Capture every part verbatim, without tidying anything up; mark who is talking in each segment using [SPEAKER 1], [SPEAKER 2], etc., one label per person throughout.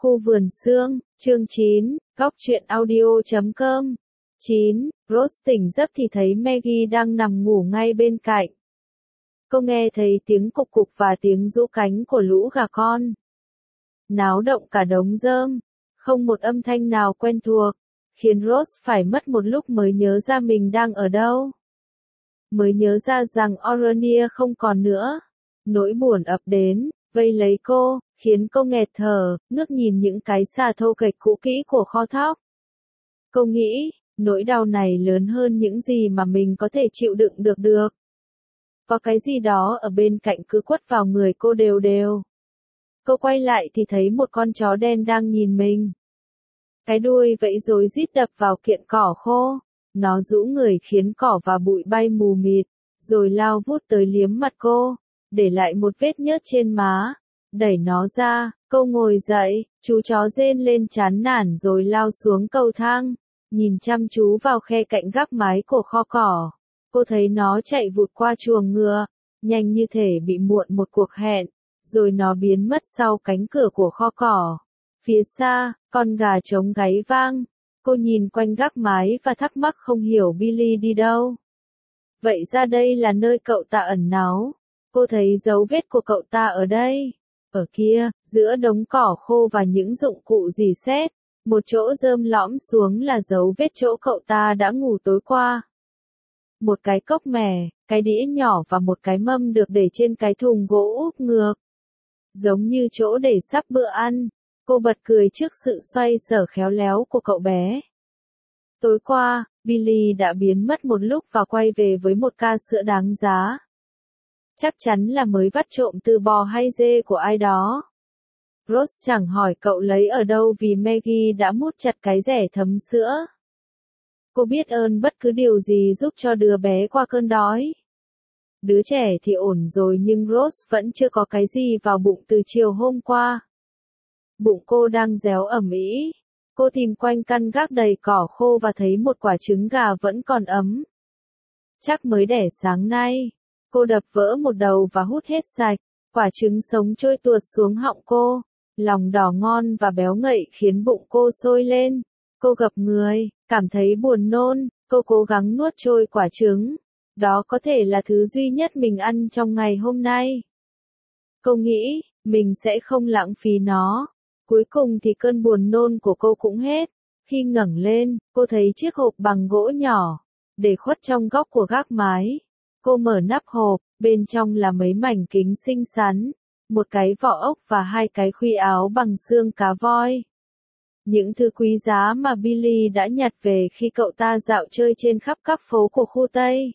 [SPEAKER 1] Khu vườn sương, chương chín, góc truyện audio chấm com. chín. Rose tỉnh giấc thì thấy Maggie đang nằm ngủ ngay bên cạnh. Cô nghe thấy tiếng cục cục và tiếng rũ cánh của lũ gà con. Náo động cả đống rơm, không một âm thanh nào quen thuộc, khiến Rose phải mất một lúc mới nhớ ra mình đang ở đâu. Mới nhớ ra rằng Orania không còn nữa. Nỗi buồn ập đến, vây lấy cô, khiến cô nghẹt thở, ngước nhìn những cái xà thô kệch cũ kỹ của kho thóc. Cô nghĩ, nỗi đau này lớn hơn những gì mà mình có thể chịu đựng được được. Có cái gì đó ở bên cạnh cứ quất vào người cô đều đều. Cô quay lại thì thấy một con chó đen đang nhìn mình. Cái đuôi vẫy rối rít đập vào kiện cỏ khô. Nó rũ người khiến cỏ và bụi bay mù mịt, rồi lao vút tới liếm mặt cô, để lại một vết nhớt trên má. Đẩy nó ra, cô ngồi dậy, chú chó rên lên chán nản rồi lao xuống cầu thang, nhìn chăm chú vào khe cạnh gác mái của kho cỏ. Cô thấy nó chạy vụt qua chuồng ngựa, nhanh như thể bị muộn một cuộc hẹn, rồi nó biến mất sau cánh cửa của kho cỏ. Phía xa, con gà trống gáy vang. Cô nhìn quanh gác mái và thắc mắc không hiểu Billy đi đâu. Vậy ra đây là nơi cậu ta ẩn náu. Cô thấy dấu vết của cậu ta ở đây. Ở kia, giữa đống cỏ khô và những dụng cụ rỉ sét, một chỗ rơm lõm xuống là dấu vết chỗ cậu ta đã ngủ tối qua. Một cái cốc mè, cái đĩa nhỏ và một cái mâm được để trên cái thùng gỗ úp ngược. Giống như chỗ để sắp bữa ăn. Cô bật cười trước sự xoay sở khéo léo của cậu bé. Tối qua, Billy đã biến mất một lúc và quay về với một ca sữa đáng giá. Chắc chắn là mới vắt trộm từ bò hay dê của ai đó. Rose chẳng hỏi cậu lấy ở đâu vì Maggie đã mút chặt cái rẻ thấm sữa. Cô biết ơn bất cứ điều gì giúp cho đứa bé qua cơn đói. Đứa trẻ thì ổn rồi nhưng Rose vẫn chưa có cái gì vào bụng từ chiều hôm qua. Bụng cô đang réo ẩm ĩ. Cô tìm quanh căn gác đầy cỏ khô và thấy một quả trứng gà vẫn còn ấm. Chắc mới đẻ sáng nay. Cô đập vỡ một đầu và hút hết sạch. Quả trứng sống trôi tuột xuống họng cô. Lòng đỏ ngon và béo ngậy khiến bụng cô sôi lên. Cô gập người, cảm thấy buồn nôn. Cô cố gắng nuốt trôi quả trứng. Đó có thể là thứ duy nhất mình ăn trong ngày hôm nay. Cô nghĩ, mình sẽ không lãng phí nó. Cuối cùng thì cơn buồn nôn của cô cũng hết. Khi ngẩng lên, cô thấy chiếc hộp bằng gỗ nhỏ, để khuất trong góc của gác mái. Cô mở nắp hộp, bên trong là mấy mảnh kính xinh xắn, một cái vỏ ốc và hai cái khuy áo bằng xương cá voi. Những thứ quý giá mà Billy đã nhặt về khi cậu ta dạo chơi trên khắp các phố của khu Tây.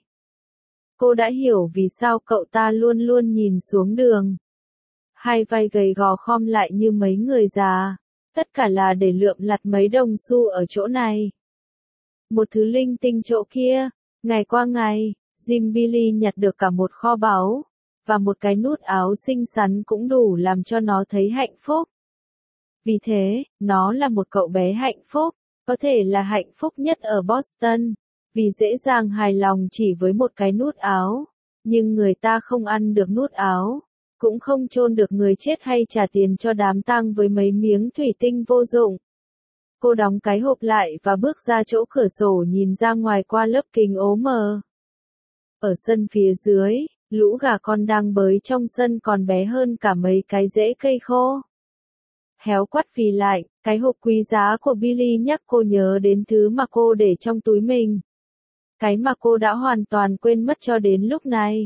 [SPEAKER 1] Cô đã hiểu vì sao cậu ta luôn luôn nhìn xuống đường. Hai vai gầy gò khom lại như mấy người già. Tất cả là để lượm lặt mấy đồng xu ở chỗ này. Một thứ linh tinh chỗ kia. Ngày qua ngày, Jim Billy nhặt được cả một kho báu. Và một cái nút áo xinh xắn cũng đủ làm cho nó thấy hạnh phúc. Vì thế, nó là một cậu bé hạnh phúc. Có thể là hạnh phúc nhất ở Boston. Vì dễ dàng hài lòng chỉ với một cái nút áo. Nhưng người ta không ăn được nút áo. Cũng không chôn được người chết hay trả tiền cho đám tang với mấy miếng thủy tinh vô dụng. Cô đóng cái hộp lại và bước ra chỗ cửa sổ nhìn ra ngoài qua lớp kính ố mờ. Ở sân phía dưới, lũ gà con đang bới trong sân còn bé hơn cả mấy cái rễ cây khô. Héo quắt phì lại, cái hộp quý giá của Billy nhắc cô nhớ đến thứ mà cô để trong túi mình. Cái mà cô đã hoàn toàn quên mất cho đến lúc này.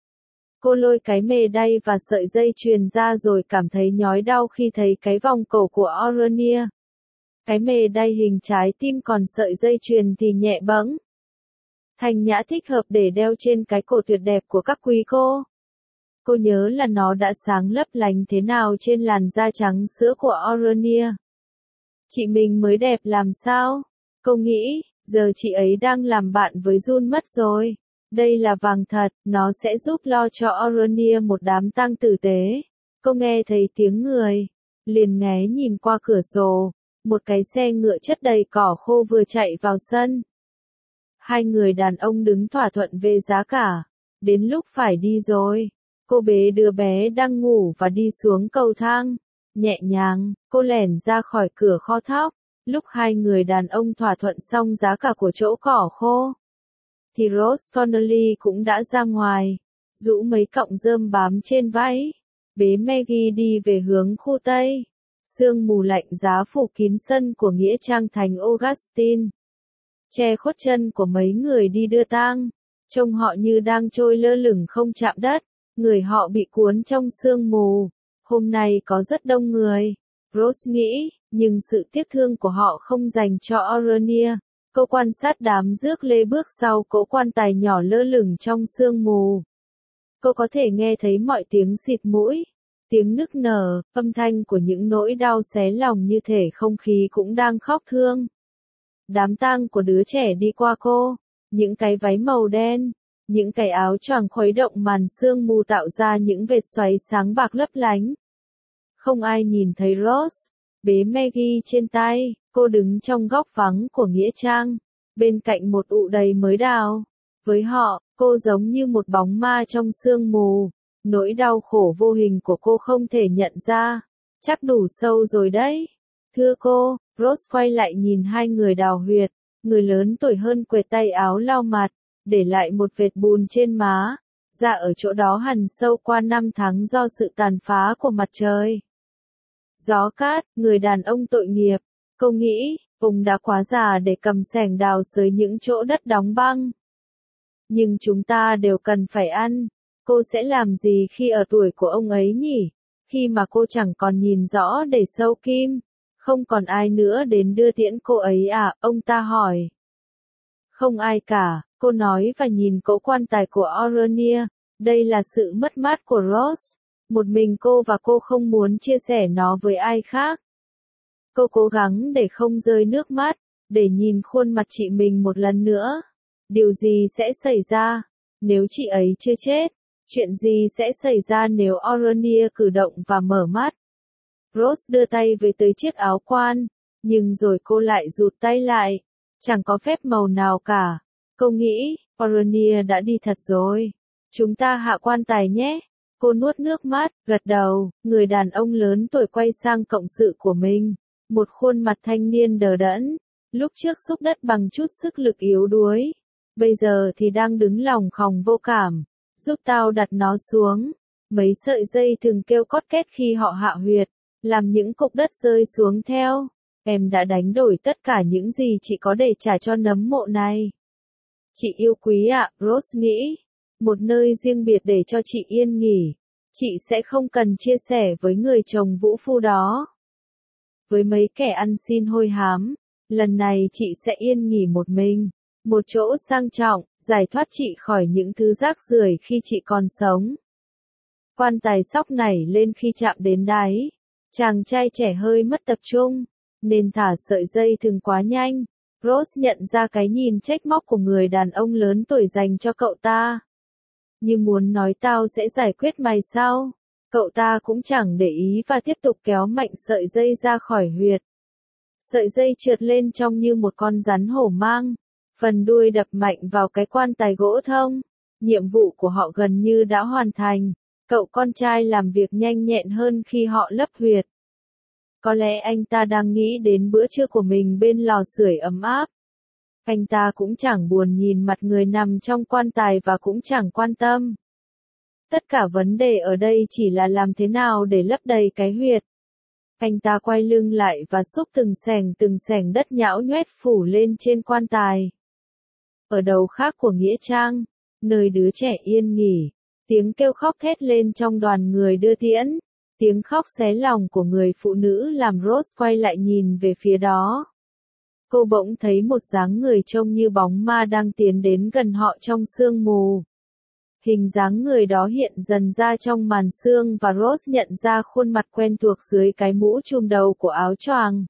[SPEAKER 1] Cô lôi cái mề đay và sợi dây chuyền ra rồi cảm thấy nhói đau khi thấy cái vòng cổ của Orania. Cái mề đay hình trái tim còn sợi dây chuyền thì nhẹ bẫng. Thanh nhã thích hợp để đeo trên cái cổ tuyệt đẹp của các quý cô. Cô nhớ là nó đã sáng lấp lánh thế nào trên làn da trắng sữa của Orania. Chị mình mới đẹp làm sao? Cô nghĩ, giờ chị ấy đang làm bạn với Jun mất rồi. Đây là vàng thật, nó sẽ giúp lo cho Orania một đám tang tử tế. Cô nghe thấy tiếng người, liền nghé nhìn qua cửa sổ, một cái xe ngựa chất đầy cỏ khô vừa chạy vào sân. Hai người đàn ông đứng thỏa thuận về giá cả. Đến lúc phải đi rồi. Cô bế đứa bé đang ngủ và đi xuống cầu thang. Nhẹ nhàng, cô lẻn ra khỏi cửa kho thóc. Lúc hai người đàn ông thỏa thuận xong giá cả của chỗ cỏ khô, thì Rose Connolly cũng đã ra ngoài, rũ mấy cọng rơm bám trên váy, bế Maggie đi về hướng khu Tây. Sương mù lạnh giá phủ kín sân của nghĩa trang Thánh Augustine, che khuất chân của mấy người đi đưa tang, trông họ như đang trôi lơ lửng không chạm đất, người họ bị cuốn trong sương mù. Hôm nay có rất đông người, Rose nghĩ, nhưng sự tiếc thương của họ không dành cho Orania. Cô quan sát đám rước lê bước sau cỗ quan tài nhỏ lơ lửng trong sương mù. Cô có thể nghe thấy mọi tiếng xịt mũi, tiếng nức nở, âm thanh của những nỗi đau xé lòng, như thể không khí cũng đang khóc thương. Đám tang của đứa trẻ đi qua cô, những cái váy màu đen, những cái áo choàng khuấy động màn sương mù tạo ra những vệt xoáy sáng bạc lấp lánh. Không ai nhìn thấy Rose, bế Maggie trên tay, cô đứng trong góc vắng của nghĩa trang, bên cạnh một ụ đầy mới đào. Với họ, cô giống như một bóng ma trong sương mù, nỗi đau khổ vô hình của cô không thể nhận ra. Chắc đủ sâu rồi đấy. Thưa cô, Rose quay lại nhìn hai người đào huyệt, người lớn tuổi hơn quệt tay áo lau mặt, để lại một vệt bùn trên má, da ở chỗ đó hằn sâu qua năm tháng do sự tàn phá của mặt trời. Gió cát, người đàn ông tội nghiệp, cô nghĩ, ông đã quá già để cầm xẻng đào xới những chỗ đất đóng băng. Nhưng chúng ta đều cần phải ăn, cô sẽ làm gì khi ở tuổi của ông ấy nhỉ? Khi mà cô chẳng còn nhìn rõ để sâu kim, không còn ai nữa đến đưa tiễn cô ấy à, ông ta hỏi. Không ai cả, cô nói và nhìn cỗ quan tài của Orania, đây là sự mất mát của Rose. Một mình cô và cô không muốn chia sẻ nó với ai khác. Cô cố gắng để không rơi nước mắt, để nhìn khuôn mặt chị mình một lần nữa. Điều gì sẽ xảy ra nếu chị ấy chưa chết? Chuyện gì sẽ xảy ra nếu Orania cử động và mở mắt? Rose đưa tay về tới chiếc áo quan, nhưng rồi cô lại rụt tay lại. Chẳng có phép màu nào cả. Cô nghĩ, Orania đã đi thật rồi. Chúng ta hạ quan tài nhé. Cô nuốt nước mắt, gật đầu, người đàn ông lớn tuổi quay sang cộng sự của mình. Một khuôn mặt thanh niên đờ đẫn, lúc trước xúc đất bằng chút sức lực yếu đuối. Bây giờ thì đang đứng lòng khòng vô cảm. Giúp tao đặt nó xuống. Mấy sợi dây thường kêu cót két khi họ hạ huyệt, làm những cục đất rơi xuống theo. Em đã đánh đổi tất cả những gì chị có để trả cho nấm mộ này. Chị yêu quý ạ, Rose nghĩ. Một nơi riêng biệt để cho chị yên nghỉ. Chị sẽ không cần chia sẻ với người chồng vũ phu đó. Với mấy kẻ ăn xin hôi hám, lần này chị sẽ yên nghỉ một mình. Một chỗ sang trọng, giải thoát chị khỏi những thứ rác rưởi khi chị còn sống. Quan tài sóc nảy lên khi chạm đến đáy. Chàng trai trẻ hơi mất tập trung, nên thả sợi dây thừng quá nhanh. Rose nhận ra cái nhìn trách móc của người đàn ông lớn tuổi dành cho cậu ta. Như muốn nói tao sẽ giải quyết mày sau. Cậu ta cũng chẳng để ý và tiếp tục kéo mạnh sợi dây ra khỏi huyệt. Sợi dây trượt lên trông như một con rắn hổ mang. Phần đuôi đập mạnh vào cái quan tài gỗ thông. Nhiệm vụ của họ gần như đã hoàn thành. Cậu con trai làm việc nhanh nhẹn hơn khi họ lấp huyệt. Có lẽ anh ta đang nghĩ đến bữa trưa của mình bên lò sưởi ấm áp. Anh ta cũng chẳng buồn nhìn mặt người nằm trong quan tài và cũng chẳng quan tâm. Tất cả vấn đề ở đây chỉ là làm thế nào để lấp đầy cái huyệt. Anh ta quay lưng lại và xúc từng xẻng từng xẻng đất nhão nhoét phủ lên trên quan tài. Ở đầu khác của nghĩa trang, nơi đứa trẻ yên nghỉ, tiếng kêu khóc thét lên trong đoàn người đưa tiễn. Tiếng khóc xé lòng của người phụ nữ làm Rose quay lại nhìn về phía đó. Cô bỗng thấy một dáng người trông như bóng ma đang tiến đến gần họ trong sương mù. Hình dáng người đó hiện dần ra trong màn sương và Rose nhận ra khuôn mặt quen thuộc dưới cái mũ trùm đầu của áo choàng.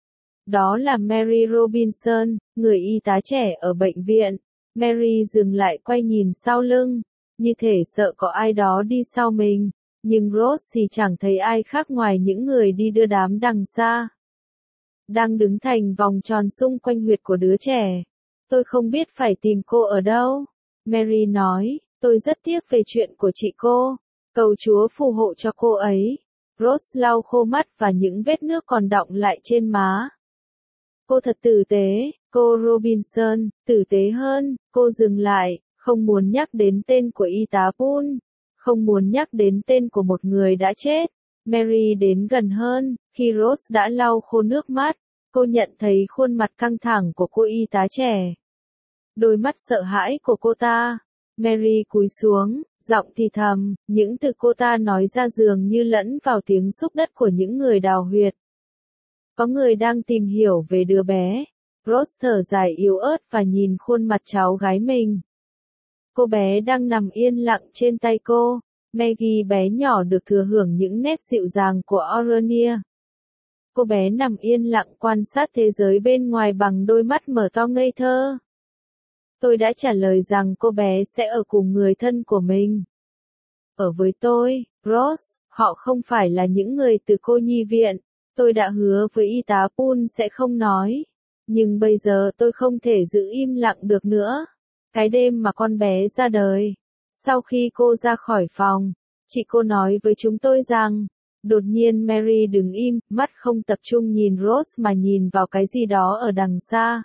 [SPEAKER 1] Đó là Mary Robinson, người y tá trẻ ở bệnh viện. Mary dừng lại quay nhìn sau lưng, như thể sợ có ai đó đi sau mình. Nhưng Rose thì chẳng thấy ai khác ngoài những người đi đưa đám đằng xa. Đang đứng thành vòng tròn xung quanh huyệt của đứa trẻ. Tôi không biết phải tìm cô ở đâu. Mary nói, tôi rất tiếc về chuyện của chị cô. Cầu Chúa phù hộ cho cô ấy. Rose lau khô mắt và những vết nước còn đọng lại trên má. Cô thật tử tế, cô Robinson, tử tế hơn, cô dừng lại, không muốn nhắc đến tên của y tá Poole, không muốn nhắc đến tên của một người đã chết. Mary đến gần hơn, khi Rose đã lau khô nước mắt, cô nhận thấy khuôn mặt căng thẳng của cô y tá trẻ. Đôi mắt sợ hãi của cô ta. Mary cúi xuống, giọng thì thầm, những từ cô ta nói ra dường như lẫn vào tiếng xúc đất của những người đào huyệt. Có người đang tìm hiểu về đứa bé. Rose thở dài yếu ớt và nhìn khuôn mặt cháu gái mình. Cô bé đang nằm yên lặng trên tay cô. Maggie bé nhỏ được thừa hưởng những nét dịu dàng của Aurania. Cô bé nằm yên lặng quan sát thế giới bên ngoài bằng đôi mắt mở to ngây thơ. Tôi đã trả lời rằng cô bé sẽ ở cùng người thân của mình. Ở với tôi, Rose, họ không phải là những người từ cô nhi viện. Tôi đã hứa với y tá Poole sẽ không nói. Nhưng bây giờ tôi không thể giữ im lặng được nữa. Cái đêm mà con bé ra đời. Sau khi cô ra khỏi phòng, chị cô nói với chúng tôi rằng, đột nhiên Mary đứng im, mắt không tập trung nhìn Rose mà nhìn vào cái gì đó ở đằng xa.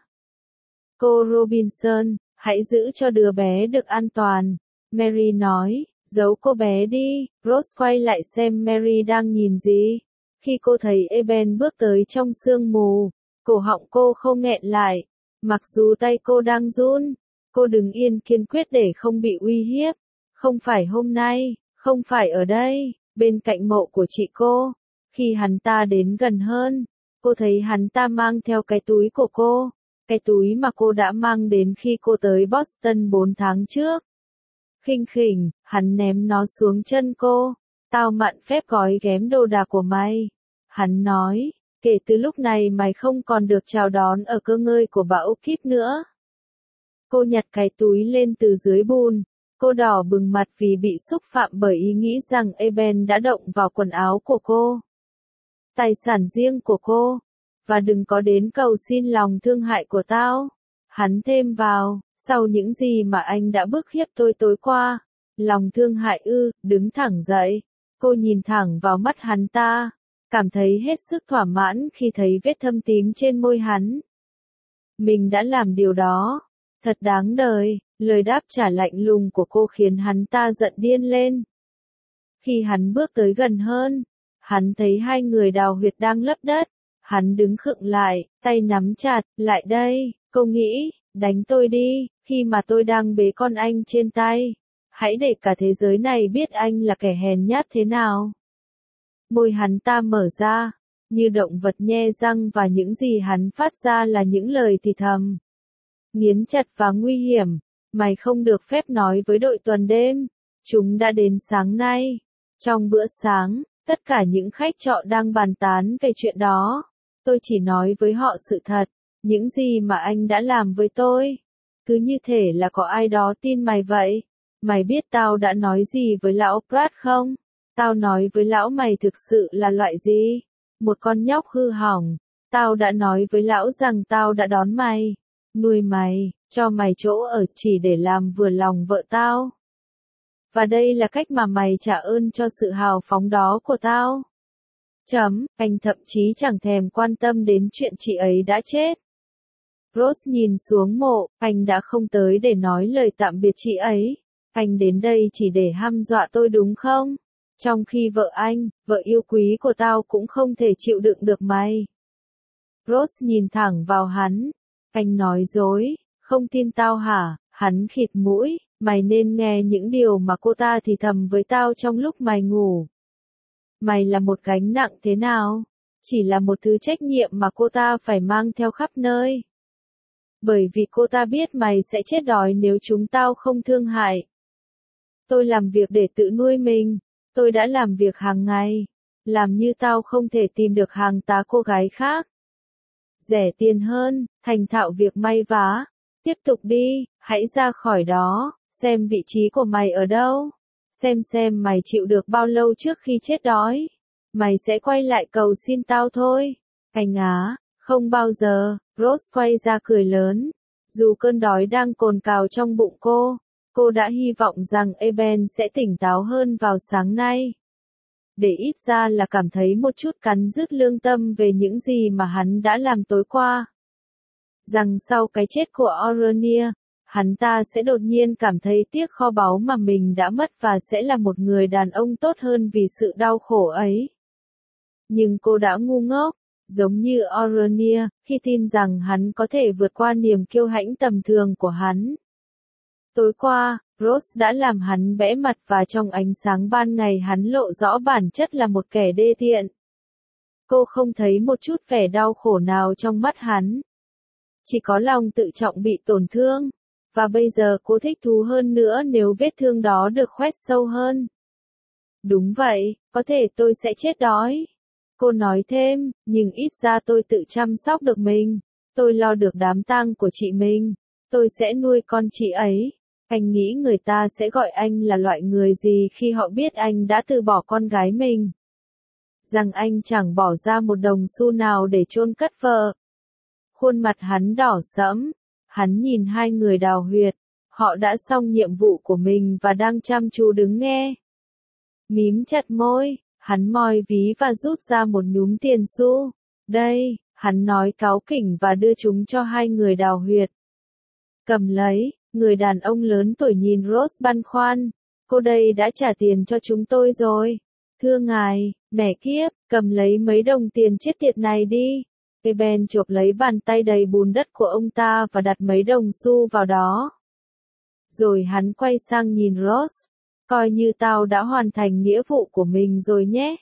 [SPEAKER 1] Cô Robinson, hãy giữ cho đứa bé được an toàn. Mary nói, giấu cô bé đi. Rose quay lại xem Mary đang nhìn gì. Khi cô thấy Eben bước tới trong sương mù, cổ họng cô không nghẹn lại. Mặc dù tay cô đang run, cô đứng yên kiên quyết để không bị uy hiếp. Không phải hôm nay, không phải ở đây, bên cạnh mộ của chị cô. Khi hắn ta đến gần hơn, cô thấy hắn ta mang theo cái túi của cô. Cái túi mà cô đã mang đến khi cô tới Boston bốn tháng trước. Khinh khỉnh, hắn ném nó xuống chân cô. Tao mạn phép gói ghém đồ đạc của mày. Hắn nói, kể từ lúc này mày không còn được chào đón ở cơ ngơi của bão kíp nữa. Cô nhặt cái túi lên từ dưới bùn. Cô đỏ bừng mặt vì bị xúc phạm bởi ý nghĩ rằng Eben đã động vào quần áo của cô. Tài sản riêng của cô. Và đừng có đến cầu xin lòng thương hại của tao. Hắn thêm vào, sau những gì mà anh đã bức hiếp tôi tối qua. Lòng thương hại ư, đứng thẳng dậy. Cô nhìn thẳng vào mắt hắn ta. Cảm thấy hết sức thỏa mãn khi thấy vết thâm tím trên môi hắn. Mình đã làm điều đó. Thật đáng đời. Lời đáp trả lạnh lùng của cô khiến hắn ta giận điên lên. Khi hắn bước tới gần hơn, hắn thấy hai người đào huyệt đang lấp đất. Hắn đứng khựng lại, tay nắm chặt, lại đây, cô nghĩ, đánh tôi đi, khi mà tôi đang bế con anh trên tay. Hãy để cả thế giới này biết anh là kẻ hèn nhát thế nào. Môi hắn ta mở ra, như động vật nhe răng và những gì hắn phát ra là những lời thì thầm. Nghiến chặt và nguy hiểm, mày không được phép nói với đội tuần đêm. Chúng đã đến sáng nay. Trong bữa sáng, tất cả những khách trọ đang bàn tán về chuyện đó. Tôi chỉ nói với họ sự thật, những gì mà anh đã làm với tôi. Cứ như thể là có ai đó tin mày vậy. Mày biết tao đã nói gì với lão Pratt không? Tao nói với lão mày thực sự là loại gì? Một con nhóc hư hỏng. Tao đã nói với lão rằng tao đã đón mày, nuôi mày, cho mày chỗ ở chỉ để làm vừa lòng vợ tao. Và đây là cách mà mày trả ơn cho sự hào phóng đó của tao. Chấm, anh thậm chí chẳng thèm quan tâm đến chuyện chị ấy đã chết. Rose nhìn xuống mộ, anh đã không tới để nói lời tạm biệt chị ấy. Anh đến đây chỉ để hăm dọa tôi đúng không? Trong khi vợ anh, vợ yêu quý của tao cũng không thể chịu đựng được mày. Rose nhìn thẳng vào hắn. Anh nói dối, không tin tao hả? Hắn khịt mũi, mày nên nghe những điều mà cô ta thì thầm với tao trong lúc mày ngủ. Mày là một gánh nặng thế nào? Chỉ là một thứ trách nhiệm mà cô ta phải mang theo khắp nơi. Bởi vì cô ta biết mày sẽ chết đói nếu chúng tao không thương hại. Tôi làm việc để tự nuôi mình. Tôi đã làm việc hàng ngày. Làm như tao không thể tìm được hàng tá cô gái khác. Rẻ tiền hơn, thành thạo việc may vá. Tiếp tục đi, hãy ra khỏi đó, xem vị trí của mày ở đâu. Xem xem mày chịu được bao lâu trước khi chết đói. Mày sẽ quay lại cầu xin tao thôi. Anh á, không bao giờ. Rose quay ra cười lớn. Dù cơn đói đang cồn cào trong bụng cô, cô đã hy vọng rằng Eben sẽ tỉnh táo hơn vào sáng nay. để ít ra là cảm thấy một chút cắn rứt lương tâm về những gì mà hắn đã làm tối qua. Rằng sau cái chết của Orania, hắn ta sẽ đột nhiên cảm thấy tiếc kho báu mà mình đã mất và sẽ là một người đàn ông tốt hơn vì sự đau khổ ấy. Nhưng cô đã ngu ngốc, giống như Orania, khi tin rằng hắn có thể vượt qua niềm kiêu hãnh tầm thường của hắn. Tối qua, Rose đã làm hắn bẽ mặt và trong ánh sáng ban ngày hắn lộ rõ bản chất là một kẻ đê tiện. Cô không thấy một chút vẻ đau khổ nào trong mắt hắn. Chỉ có lòng tự trọng bị tổn thương. Và bây giờ cô thích thú hơn nữa nếu vết thương đó được khoét sâu hơn. Đúng vậy, có thể tôi sẽ chết đói. Cô nói thêm, nhưng ít ra tôi tự chăm sóc được mình. Tôi lo được đám tang của chị mình. Tôi sẽ nuôi con chị ấy. Anh nghĩ người ta sẽ gọi anh là loại người gì khi họ biết anh đã từ bỏ con gái mình? Rằng anh chẳng bỏ ra một đồng xu nào để chôn cất vợ. Khuôn mặt hắn đỏ sẫm. Hắn nhìn hai người đào huyệt. Họ đã xong nhiệm vụ của mình và đang chăm chú đứng nghe. Mím chặt môi, hắn moi ví và rút ra một nhúm tiền xu. Đây, hắn nói cáu kỉnh và đưa chúng cho hai người đào huyệt. Cầm lấy, người đàn ông lớn tuổi nhìn Rose băn khoăn. Cô đây đã trả tiền cho chúng tôi rồi. Thưa ngài, mẹ kiếp, cầm lấy mấy đồng tiền chết tiệt này đi. Ben chộp lấy bàn tay đầy bùn đất của ông ta và đặt mấy đồng xu vào đó. Rồi hắn quay sang nhìn Rose. Coi như tao đã hoàn thành nghĩa vụ của mình rồi nhé.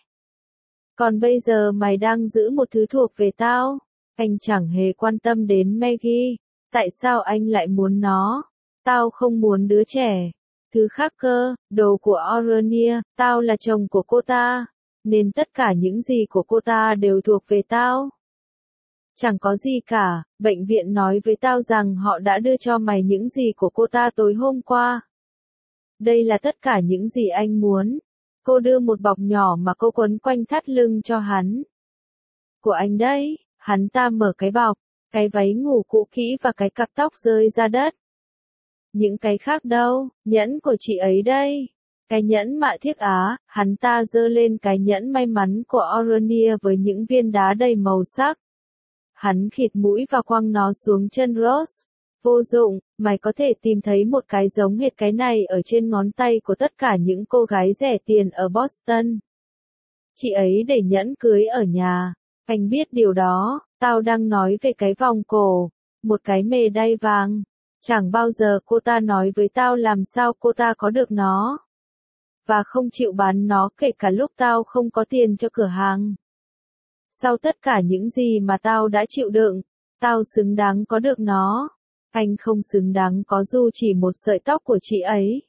[SPEAKER 1] Còn bây giờ mày đang giữ một thứ thuộc về tao. Anh chẳng hề quan tâm đến Maggie. Tại sao anh lại muốn nó? Tao không muốn đứa trẻ. Thứ khác cơ, đồ của Orania, tao là chồng của cô ta. Nên tất cả những gì của cô ta đều thuộc về tao. Chẳng có gì cả, bệnh viện nói với tao rằng họ đã đưa cho mày những gì của cô ta tối hôm qua. Đây là tất cả những gì anh muốn. Cô đưa một bọc nhỏ mà cô quấn quanh thắt lưng cho hắn. Của anh đấy, hắn ta mở cái bọc, cái váy ngủ cũ kỹ và cái cặp tóc rơi ra đất. Những cái khác đâu, nhẫn của chị ấy đây. Cái nhẫn mạ thiếc Á, hắn ta giơ lên cái nhẫn may mắn của Orania với những viên đá đầy màu sắc. Hắn khịt mũi và quăng nó xuống chân Rose. Vô dụng, mày có thể tìm thấy một cái giống hệt cái này ở trên ngón tay của tất cả những cô gái rẻ tiền ở Boston. Chị ấy để nhẫn cưới ở nhà. Anh biết điều đó, tao đang nói về cái vòng cổ, một cái mề đay vàng. Chẳng bao giờ cô ta nói với tao làm sao cô ta có được nó. Và không chịu bán nó kể cả lúc tao không có tiền cho cửa hàng. Sau tất cả những gì mà tao đã chịu đựng, tao xứng đáng có được nó. Anh không xứng đáng có dù chỉ một sợi tóc của chị ấy.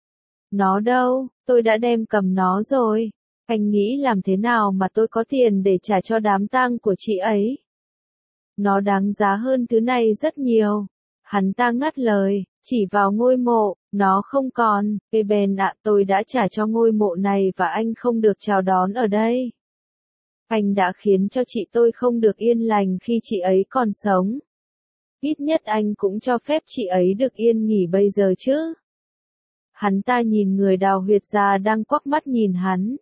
[SPEAKER 1] Nó đâu, tôi đã đem cầm nó rồi. Anh nghĩ làm thế nào mà tôi có tiền để trả cho đám tang của chị ấy? Nó đáng giá hơn thứ này rất nhiều. Hắn ta ngắt lời, chỉ vào ngôi mộ, nó không còn. Ben ạ, tôi đã trả cho ngôi mộ này và anh không được chào đón ở đây. Anh đã khiến cho chị tôi không được yên lành khi chị ấy còn sống. Ít nhất anh cũng cho phép chị ấy được yên nghỉ bây giờ chứ. Hắn ta nhìn người đào huyệt ra đang quắc mắt nhìn hắn.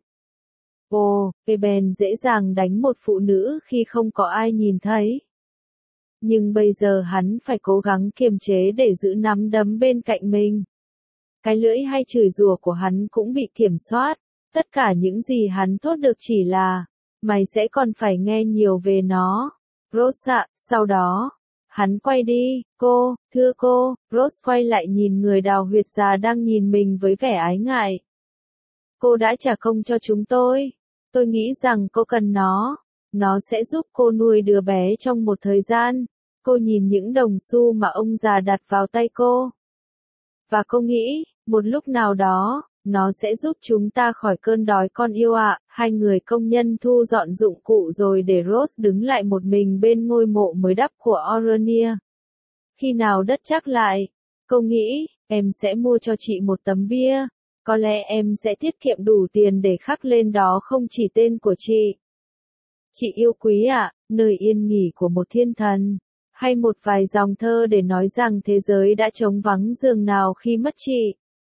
[SPEAKER 1] Ồ, Ben dễ dàng đánh một phụ nữ khi không có ai nhìn thấy. Nhưng bây giờ hắn phải cố gắng kiềm chế để giữ nắm đấm bên cạnh mình. Cái lưỡi hay chửi rủa của hắn cũng bị kiểm soát. Tất cả những gì hắn thốt được chỉ là, mày sẽ còn phải nghe nhiều về nó. Rose ạ, sau đó, hắn quay đi, cô, thưa cô, Rose quay lại nhìn người đào huyệt già đang nhìn mình với vẻ ái ngại. Cô đã trả công cho chúng tôi. Tôi nghĩ rằng cô cần nó. Nó sẽ giúp cô nuôi đứa bé trong một thời gian. Cô nhìn những đồng xu mà ông già đặt vào tay cô. Và cô nghĩ, một lúc nào đó, nó sẽ giúp chúng ta khỏi cơn đói con yêu ạ. À. Hai người công nhân thu dọn dụng cụ rồi để Rose đứng lại một mình bên ngôi mộ mới đắp của Orania. Khi nào đất chắc lại, cô nghĩ, em sẽ mua cho chị một tấm bia. Có lẽ em sẽ tiết kiệm đủ tiền để khắc lên đó không chỉ tên của chị. Chị yêu quý ạ, à, nơi yên nghỉ của một thiên thần. Hay một vài dòng thơ để nói rằng thế giới đã trống vắng giường nào khi mất chị.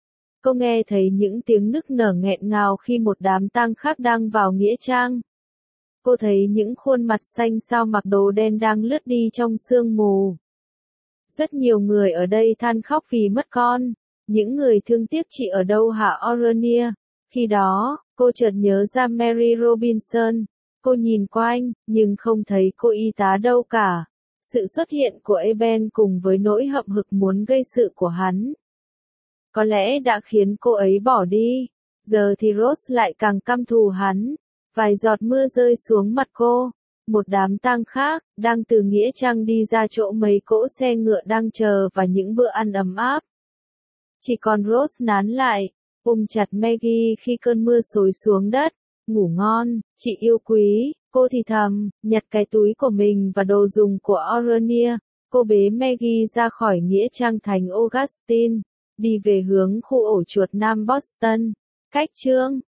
[SPEAKER 1] Cô nghe thấy những tiếng nức nở nghẹn ngào khi một đám tang khác đang vào nghĩa trang. Cô thấy những khuôn mặt xanh xao mặc đồ đen đang lướt đi trong sương mù. Rất nhiều người ở đây than khóc vì mất con. Những người thương tiếc chị ở đâu hả Orania? Khi đó, cô chợt nhớ ra Mary Robinson. Cô nhìn quanh, nhưng không thấy cô y tá đâu cả. Sự xuất hiện của Eben cùng với nỗi hậm hực muốn gây sự của hắn có lẽ đã khiến cô ấy bỏ đi. Giờ thì Rose lại càng căm thù hắn. Vài giọt mưa rơi xuống mặt cô. Một đám tang khác, đang từ nghĩa trang đi ra chỗ mấy cỗ xe ngựa đang chờ và những bữa ăn ấm áp. Chỉ còn Rose nán lại, ôm chặt Maggie khi cơn mưa xối xuống đất. Ngủ ngon, chị yêu quý, cô thì thầm, nhặt cái túi của mình và đồ dùng của Orania. Cô bế Maggie ra khỏi nghĩa trang Thánh Augustine, đi về hướng khu ổ chuột Nam Boston. Cách chương